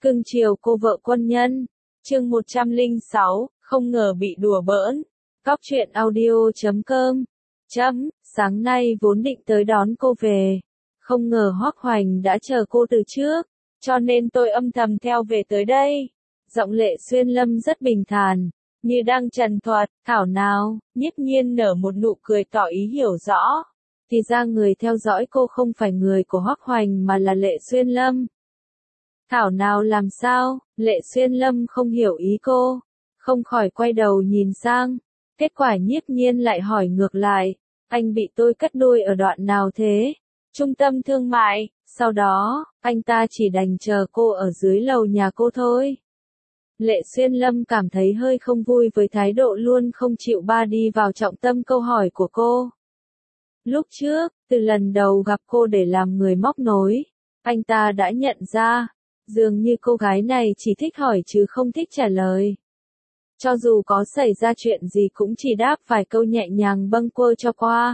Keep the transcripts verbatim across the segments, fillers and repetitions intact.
Cưng chiều cô vợ quân nhân. Chương một trăm lẻ sáu, không ngờ bị đùa bỡn. Cóc truyện audio chấm com. Chấm, sáng nay vốn định tới đón cô về. Không ngờ Hoắc Hoành đã chờ cô từ trước, cho nên tôi âm thầm theo về tới đây. Giọng Lệ Xuyên Lâm rất bình thản, như đang trần thuật, thảo nào, Nhiếp Nhiên nở một nụ cười tỏ ý hiểu rõ. Thì ra người theo dõi cô không phải người của Hoắc Hoành mà là Lệ Xuyên Lâm. Thảo nào làm sao, Lệ Xuyên Lâm không hiểu ý cô, không khỏi quay đầu nhìn sang. Kết quả Nhiếp Nhiên lại hỏi ngược lại, anh bị tôi cắt đuôi ở đoạn nào thế? Trung tâm thương mại, sau đó, anh ta chỉ đành chờ cô ở dưới lầu nhà cô thôi. Lệ Xuyên Lâm cảm thấy hơi không vui với thái độ luôn không chịu ba đi vào trọng tâm câu hỏi của cô. Lúc trước, từ lần đầu gặp cô để làm người móc nối, anh ta đã nhận ra, dường như cô gái này chỉ thích hỏi chứ không thích trả lời. Cho dù có xảy ra chuyện gì cũng chỉ đáp vài câu nhẹ nhàng bâng quơ cho qua.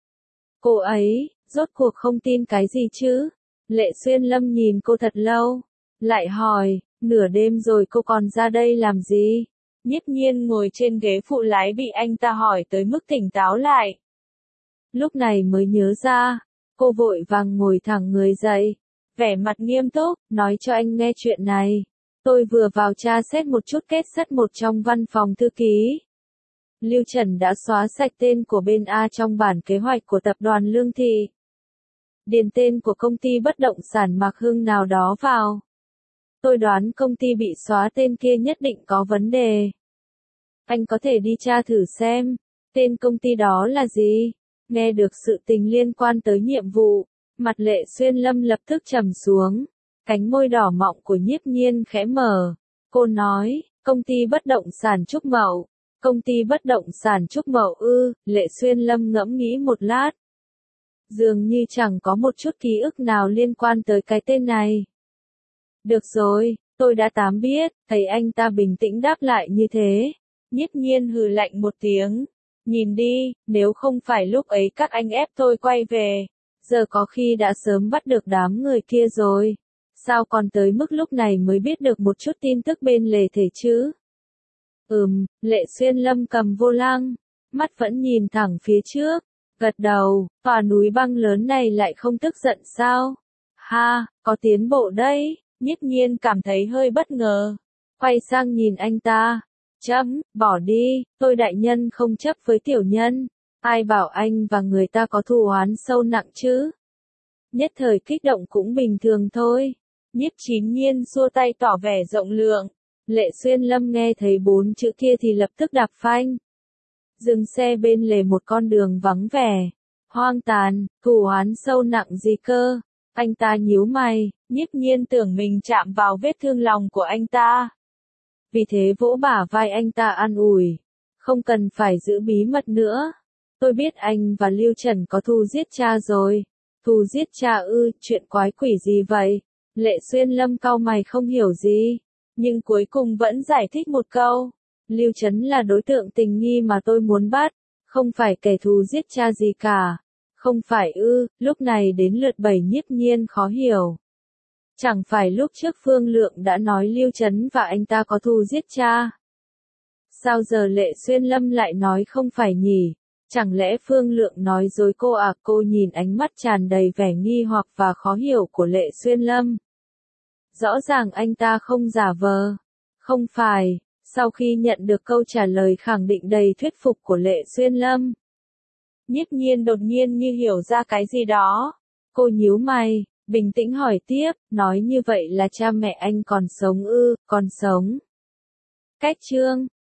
Cô ấy, rốt cuộc không tin cái gì chứ? Lệ Xuyên Lâm nhìn cô thật lâu, lại hỏi, nửa đêm rồi cô còn ra đây làm gì? Nhiếp Nhiên ngồi trên ghế phụ lái bị anh ta hỏi tới mức tỉnh táo lại. Lúc này mới nhớ ra, cô vội vàng ngồi thẳng người dậy, vẻ mặt nghiêm túc, nói cho anh nghe chuyện này. Tôi vừa vào tra xét một chút kết sắt một trong văn phòng thư ký. Lưu Trần đã xóa sạch tên của bên A trong bản kế hoạch của tập đoàn Lương Thị. Điền tên của công ty bất động sản Mạc Hưng nào đó vào. Tôi đoán công ty bị xóa tên kia nhất định có vấn đề. Anh có thể đi tra thử xem, tên công ty đó là gì? Nghe được sự tình liên quan tới nhiệm vụ, mặt Lệ Xuyên Lâm lập tức trầm xuống. Cánh môi đỏ mọng của Nhiếp Nhiên khẽ mở. Cô nói, công ty bất động sản Trúc Mậu. Công ty bất động sản Trúc Mậu ư, Lệ Xuyên Lâm ngẫm nghĩ một lát. Dường như chẳng có một chút ký ức nào liên quan tới cái tên này. Được rồi, tôi đã tám biết, thấy anh ta bình tĩnh đáp lại như thế. Nhiếp Nhiên hừ lạnh một tiếng. Nhìn đi, nếu không phải lúc ấy các anh ép tôi quay về, giờ có khi đã sớm bắt được đám người kia rồi. Sao còn tới mức lúc này mới biết được một chút tin tức bên lề thể chứ? Ừm, Lệ Xuyên Lâm cầm vô lăng, mắt vẫn nhìn thẳng phía trước, gật đầu, tòa núi băng lớn này lại không tức giận sao? Ha, có tiến bộ đấy, Nhiếp Nhiên cảm thấy hơi bất ngờ, quay sang nhìn anh ta. Chấm, bỏ đi, tôi đại nhân không chấp với tiểu nhân, ai bảo anh và người ta có thù oán sâu nặng chứ? Nhất thời kích động cũng bình thường thôi. Nhiếp Chín Nhiên xua tay tỏ vẻ rộng lượng. Lệ Xuyên Lâm nghe thấy bốn chữ kia thì lập tức đạp phanh. Dừng xe bên lề một con đường vắng vẻ. Hoang tàn, thù oán sâu nặng gì cơ? Anh ta nhíu mày, Nhiếp Nhiên tưởng mình chạm vào vết thương lòng của anh ta. Vì thế vỗ bả vai anh ta an ủi. Không cần phải giữ bí mật nữa. Tôi biết anh và Lưu Trần có thù giết cha rồi. Thù giết cha ư, chuyện quái quỷ gì vậy? Lệ Xuyên Lâm cau mày không hiểu gì, nhưng cuối cùng vẫn giải thích một câu. Lưu Trấn là đối tượng tình nghi mà tôi muốn bắt, không phải kẻ thù giết cha gì cả. Không phải ư, lúc này đến lượt Bảy Nhiếp Nhiên khó hiểu. Chẳng phải lúc trước Phương Lượng đã nói Lưu Trấn và anh ta có thù giết cha? Sao giờ Lệ Xuyên Lâm lại nói không phải nhỉ? Chẳng lẽ Phương Lượng nói dối cô à? Cô nhìn ánh mắt tràn đầy vẻ nghi hoặc và khó hiểu của Lệ Xuyên Lâm. Rõ ràng anh ta không giả vờ. Không phải, sau khi nhận được câu trả lời khẳng định đầy thuyết phục của Lệ Xuyên Lâm. Nhiếp Nhiên đột nhiên như hiểu ra cái gì đó. Cô nhíu mày, bình tĩnh hỏi tiếp, nói như vậy là cha mẹ anh còn sống ư, còn sống. Cách chương.